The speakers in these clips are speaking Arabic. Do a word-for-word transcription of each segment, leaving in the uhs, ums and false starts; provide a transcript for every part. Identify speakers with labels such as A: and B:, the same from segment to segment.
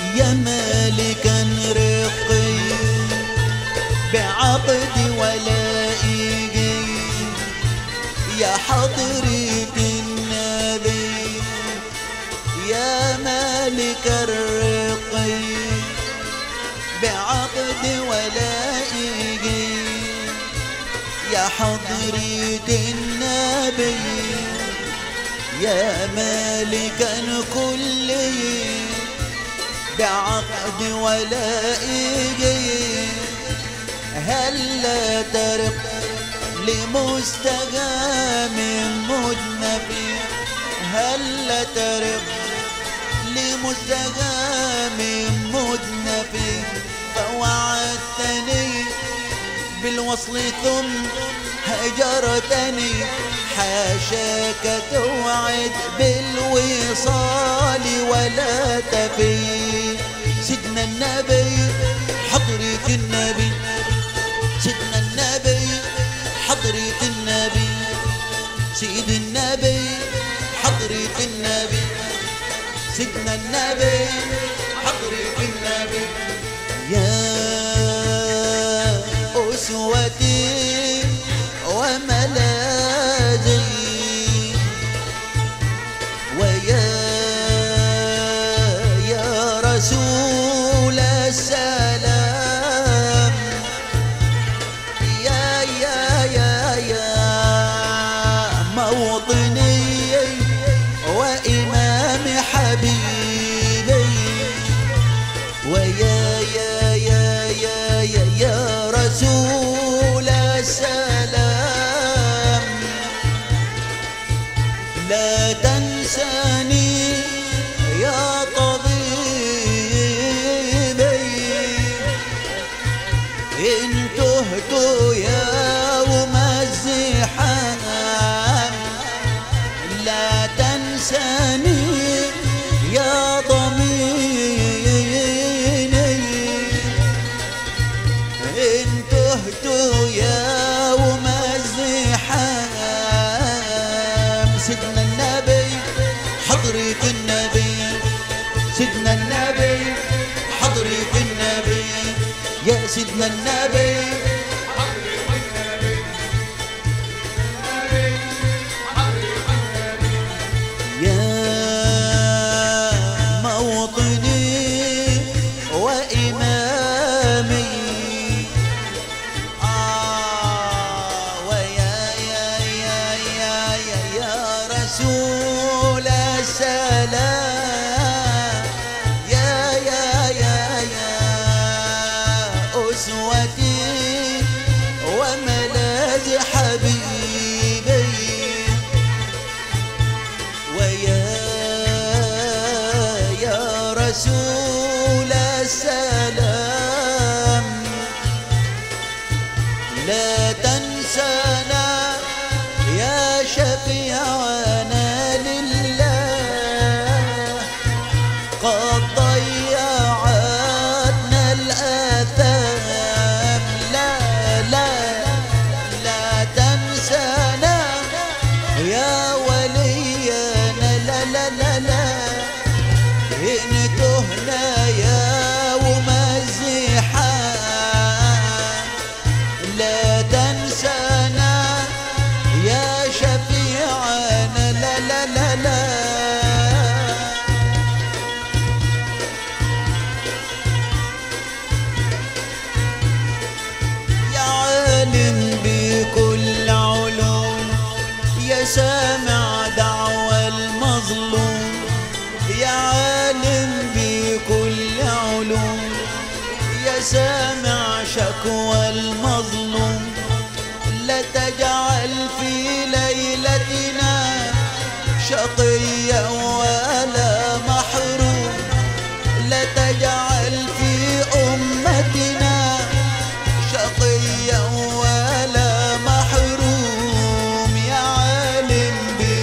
A: يا مالكا رقي بعقد ولائي يا حضرة النبي يا مالك الرقي بعقد ولائي يا حضرة النبي يا مالكا كل بعقد ولائي هلا ترق لمستقام مذنبي هلا ترق لمستقام مذنبي فوعدتني بالوصل ثم هجرتني حاشاك توعد بالوصال ولا تفي سيدنا النبي حضرة النبي سيدنا النبي حضرة النبي سيد النبي حضرة النبي سيدنا النبي حضرة النبي يا أسوتي وملاذي ويا يا رسول السلام يا يا يا يا موطني وإمام حبيبي ويا يا يا يا يا يا رسول السلام لا تنساني يا طبيبي إن تهت يوم الزحام لا تنساني يا ضميني إن تهت يوم الزحام سيدنا النبي حضرة النبي سيدنا النبي حضرة النبي يا سيدنا النبي حضرة النبي يا موطني وإمامي آه ويا يا يا يا يا يا رسول السلام يا يا يا يا أسوتي وملاذ حبيبي ويا يا رسول السلام لا تنسانا يا شفيعنا لله قد ضيعتنا الآثام لا لا لا تنسانا يا ولينا لا لا لا لا إن تهنا يوم الزحام لا تنسانا يا شفيعنا لا لا لا لا يا عالم بكل علوم يا سامع دعوى المظلوم يا عالم بكل علوم يا سامع شكوى المظلوم لا تجعل في ليلتنا شقيا ولا محروم لا تجعل في أمتنا شقيا ولا محروم يا عالم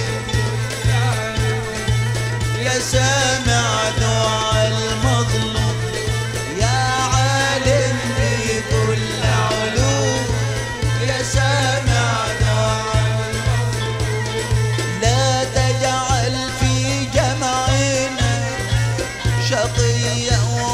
A: يا سامع دعاء المظلوم يا عالم بكل علوم يا سامع دعاء المظلوم لا تجعل في جمعنا شقيا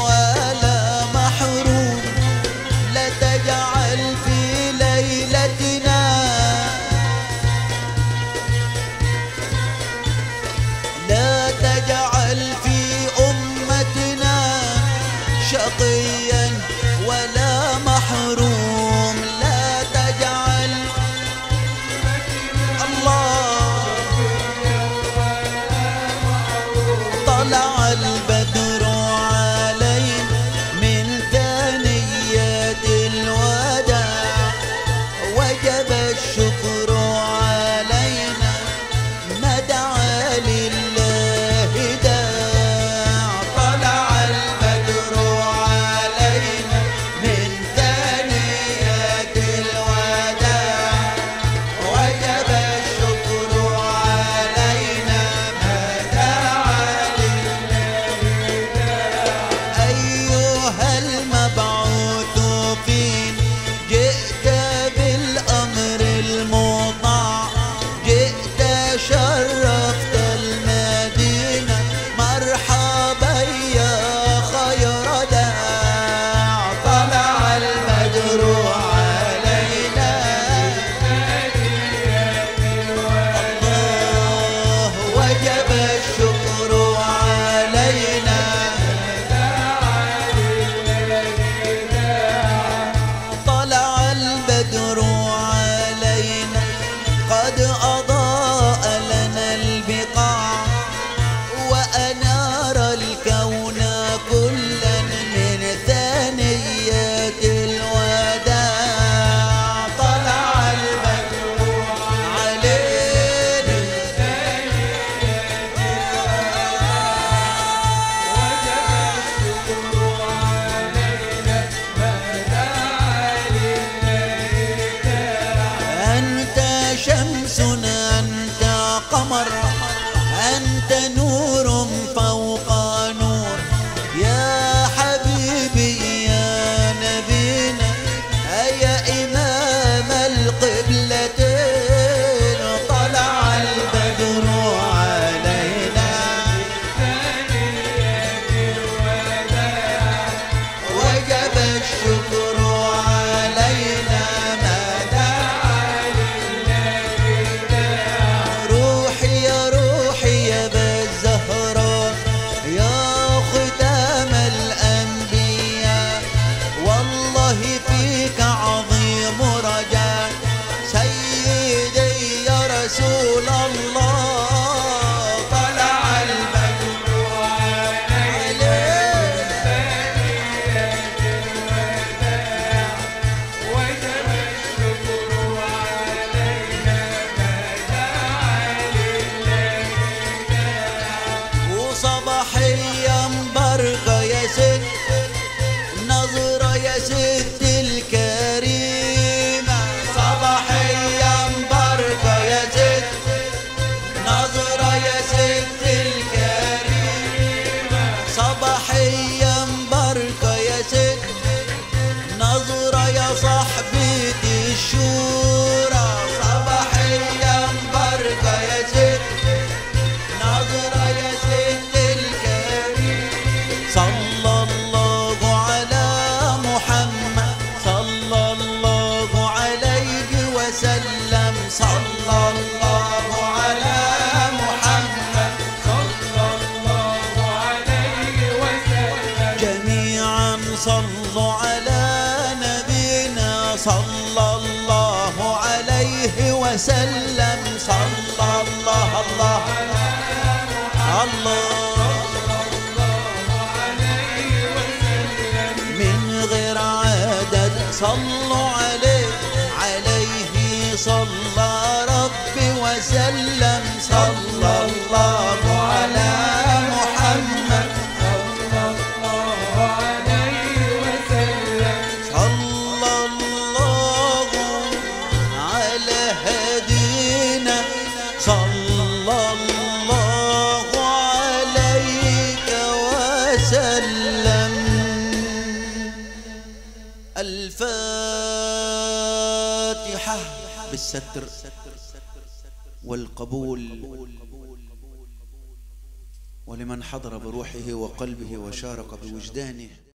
A: شقيا ولا محروم، لا تجعل الله. طلع البدر علينا من ثنيات الوداع، وجب الشكر علينا ما دعا لله داع. طلع البدر علينا من ثنيات الوداع، وجب الشكر علينا ما دعا لله داع. أيها المبعوث فينا جئت بالأمر المطاع، جئت شرفت المدينة، مرحبا يا خير داع. طلع البدر علينا الله، وجب الشكر علينا. طلع البدر علينا قد أضاء لنا البقاع، وأنار الكون كلا من ثنيات الوداع. طلع البدر علينا أنت شمس أنت قمر، أنت نور فوق نور، يا حبيبي يا نبينا، يا إمام القبلتين. طلع البدر علينا وجب الشكر علينا ما دعا لله داع. روحي يا روحي يا بالزهراء، يا ختام الأنبياء، والله فيك عظيم رجاء، سيدي يا رسول الله. طلع البدر علينا وصباحيا برقة يا ست، نظرة يا ست الكريمة. صباحيا برقة يا ست، نظرة يا ست الكريمة. صباحيا برقة يا ست، نظرة يا صاحبة الشورى. صباحيا برقة يا ست، نظرة يا ست الكريم. صلى الله على محمد، صلى الله عليه وسلم، صلى الله على محمد، صلى الله عليه وسلم. جميعا صلوا على نبينا صلى الله عليه وسلم. صلى الله الله الله من غير عدد صلوا عليه، عليه صلى ربي وسلم. صلى الله على محمد، صلى الله عليه وسلم. صلى الله على هدينا، صلى الله عليك وسلم. الفاتحة بالستر والقبول، ولمن حضر بروحه وقلبه وشارك بوجدانه.